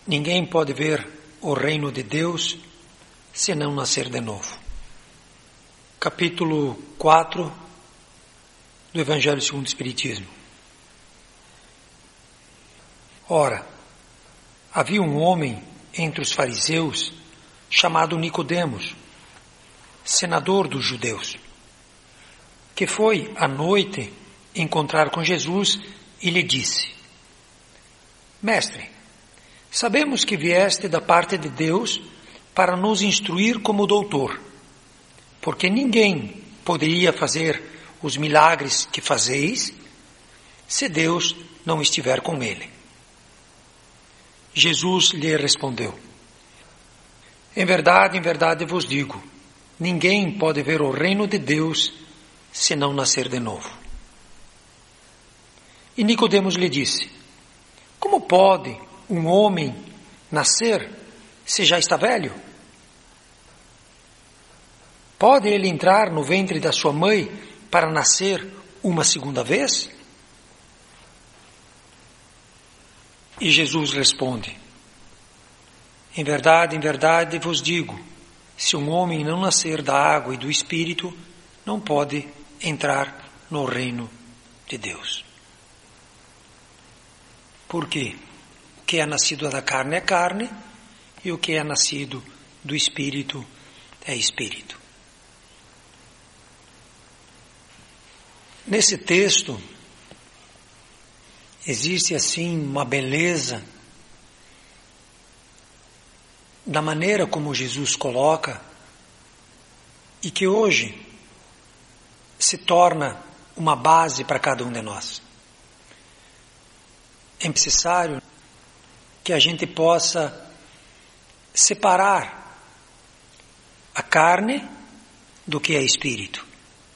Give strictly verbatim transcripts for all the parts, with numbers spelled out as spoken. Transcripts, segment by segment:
Ninguém pode ver o reino de Deus se não nascer de novo. Capítulo quatro do Evangelho segundo o Espiritismo. Ora, havia um homem entre os fariseus chamado Nicodemos, senador dos judeus, que foi à noite encontrar com Jesus e lhe disse: Mestre, sabemos que vieste da parte de Deus para nos instruir como doutor, porque ninguém poderia fazer os milagres que fazeis se Deus não estiver com ele. Jesus lhe respondeu: Em verdade, em verdade vos digo, ninguém pode ver o reino de Deus se não nascer de novo. E Nicodemos lhe disse: Como pode um homem nascer se já está velho? Pode ele entrar no ventre da sua mãe para nascer uma segunda vez? E Jesus responde: Em verdade, em verdade vos digo, se um homem não nascer da água e do Espírito, não pode entrar no reino de Deus. Por quê? O que é nascido da carne é carne, e o que é nascido do Espírito é Espírito. Nesse texto, existe assim uma beleza da maneira como Jesus coloca e que hoje se torna uma base para cada um de nós. É necessário que a gente possa separar a carne do que é espírito.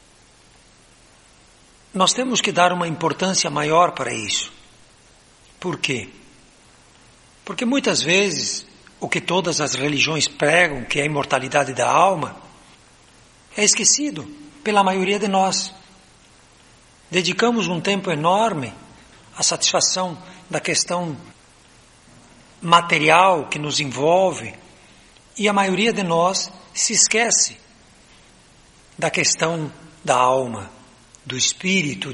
Nós temos que dar uma importância maior para isso. Por quê? Porque muitas vezes o que todas as religiões pregam, que é a imortalidade da alma, é esquecido pela maioria de nós. Dedicamos um tempo enorme à satisfação da questão material que nos envolve e a maioria de nós se esquece da questão da alma, do espírito.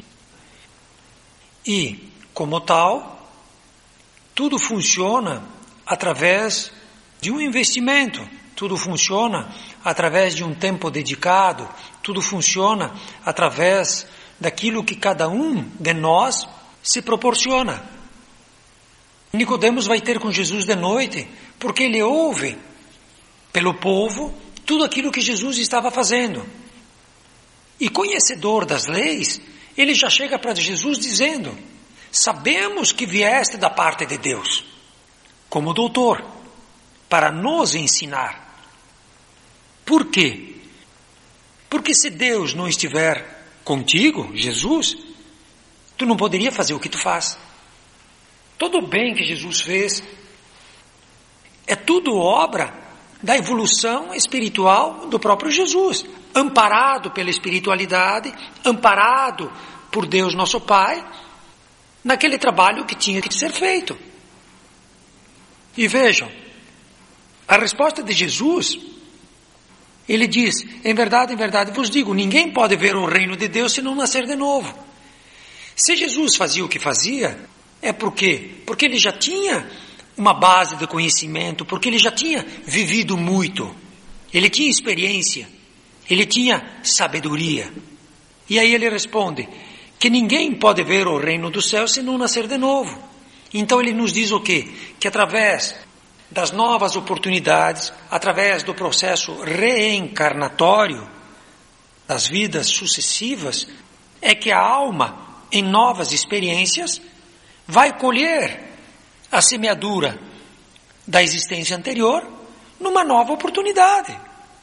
E, como tal, tudo funciona através de um investimento, tudo funciona através de um tempo dedicado, tudo funciona através daquilo que cada um de nós se proporciona. Nicodemos vai ter com Jesus de noite, porque ele ouve pelo povo tudo aquilo que Jesus estava fazendo. E conhecedor das leis, ele já chega para Jesus dizendo: sabemos que vieste da parte de Deus, como doutor, para nos ensinar. Por quê? Porque se Deus não estiver contigo, Jesus, tu não poderia fazer o que tu faz. Todo o bem que Jesus fez é tudo obra da evolução espiritual do próprio Jesus, amparado pela espiritualidade, amparado por Deus nosso Pai, naquele trabalho que tinha que ser feito. E vejam, a resposta de Jesus, ele diz: em verdade, em verdade vos digo, ninguém pode ver o reino de Deus se não nascer de novo. Se Jesus fazia o que fazia, é por quê? Porque ele já tinha uma base de conhecimento, porque ele já tinha vivido muito, ele tinha experiência, ele tinha sabedoria. E aí ele responde que ninguém pode ver o reino do céu se não nascer de novo. Então ele nos diz o quê? Que através das novas oportunidades, através do processo reencarnatório, das vidas sucessivas, é que a alma, em novas experiências, vai colher a semeadura da existência anterior numa nova oportunidade.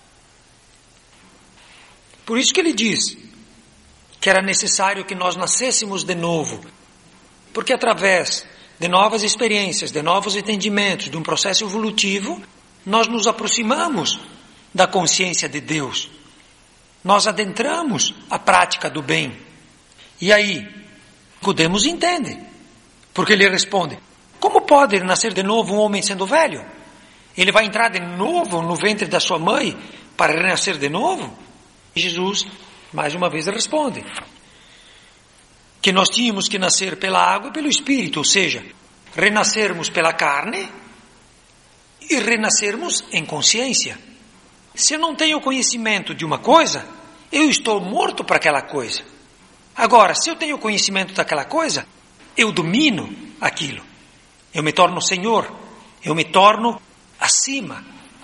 Por isso que ele diz que era necessário que nós nascêssemos de novo, porque através de novas experiências, de novos entendimentos, de um processo evolutivo, nós nos aproximamos da consciência de Deus, nós adentramos a prática do bem. E aí, Nicodemos entende, porque ele responde: Como pode nascer de novo um homem sendo velho? Ele vai entrar de novo no ventre da sua mãe para renascer de novo? Jesus, mais uma vez, responde que nós tínhamos que nascer pela água e pelo Espírito, ou seja, renascermos pela carne e renascermos em consciência. Se eu não tenho conhecimento de uma coisa, eu estou morto para aquela coisa. Agora, se eu tenho conhecimento daquela coisa, eu domino aquilo. Eu me torno Senhor, eu me torno acima.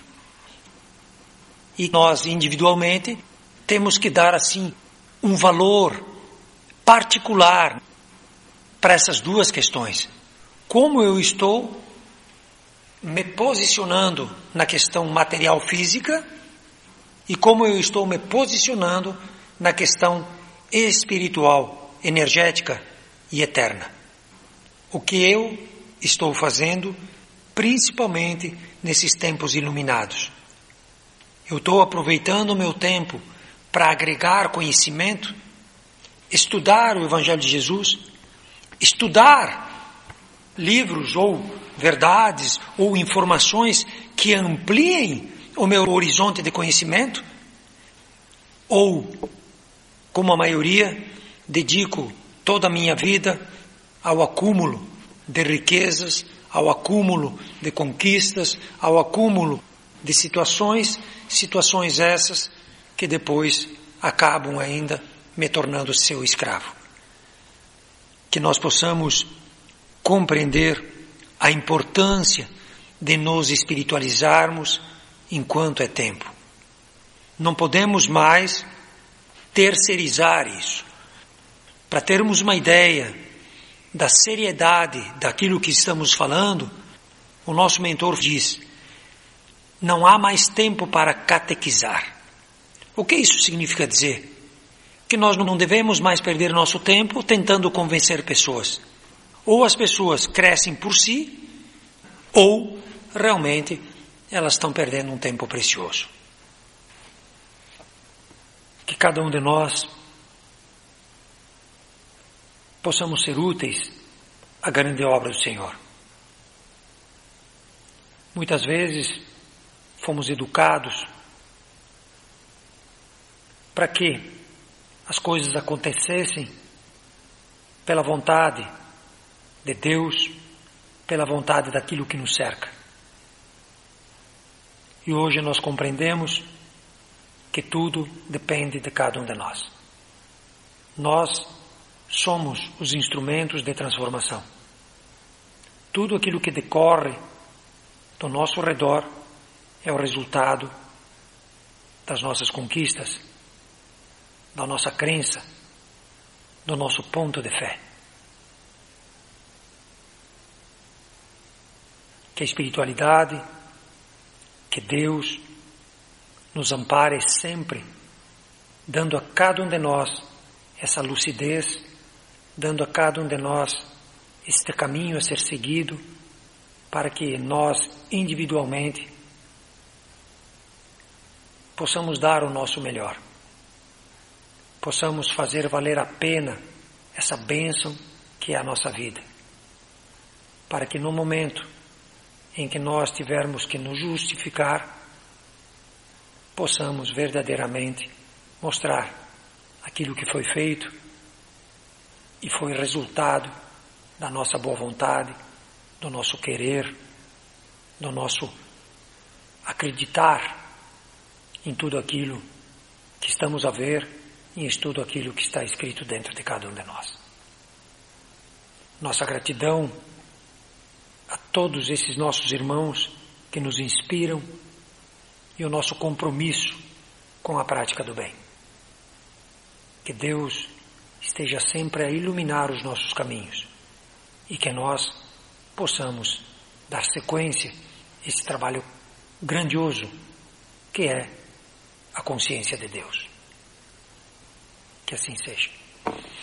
E nós, individualmente, temos que dar, assim, um valor particular para essas duas questões. Como eu estou me posicionando na questão material física e como eu estou me posicionando na questão espiritual, energética e eterna. O que eu estou fazendo, principalmente nesses tempos iluminados. Eu estou aproveitando o meu tempo para agregar conhecimento, estudar o Evangelho de Jesus, estudar livros ou verdades ou informações que ampliem o meu horizonte de conhecimento, ou, como a maioria, dedico toda a minha vida ao acúmulo de riquezas, ao acúmulo de conquistas, ao acúmulo de situações, situações essas que depois acabam ainda me tornando seu escravo. Que nós possamos compreender a importância de nos espiritualizarmos enquanto é tempo. Não podemos mais terceirizar isso. Para termos uma ideia da seriedade daquilo que estamos falando, o nosso mentor diz: não há mais tempo para catequizar. O que isso significa dizer? Que nós não devemos mais perder nosso tempo tentando convencer pessoas. Ou as pessoas crescem por si, ou realmente elas estão perdendo um tempo precioso. Que cada um de nós possamos ser úteis à grande obra do Senhor. Muitas vezes fomos educados para que as coisas acontecessem pela vontade de Deus, pela vontade daquilo que nos cerca. E hoje nós compreendemos que tudo depende de cada um de nós. Nós somos os instrumentos de transformação. Tudo aquilo que decorre do nosso redor é o resultado das nossas conquistas, da nossa crença, do nosso ponto de fé. Que a espiritualidade, que Deus nos ampare sempre, dando a cada um de nós essa lucidez, dando a cada um de nós este caminho a ser seguido, para que nós, individualmente, possamos dar o nosso melhor. Possamos fazer valer a pena essa bênção que é a nossa vida. Para que no momento em que nós tivermos que nos justificar, possamos verdadeiramente mostrar aquilo que foi feito e foi resultado da nossa boa vontade, do nosso querer, do nosso acreditar em tudo aquilo que estamos a ver e em tudo aquilo que está escrito dentro de cada um de nós. Nossa gratidão a todos esses nossos irmãos que nos inspiram e o nosso compromisso com a prática do bem. Que Deus esteja sempre a iluminar os nossos caminhos e que nós possamos dar sequência a esse trabalho grandioso que é a consciência de Deus. Que assim seja.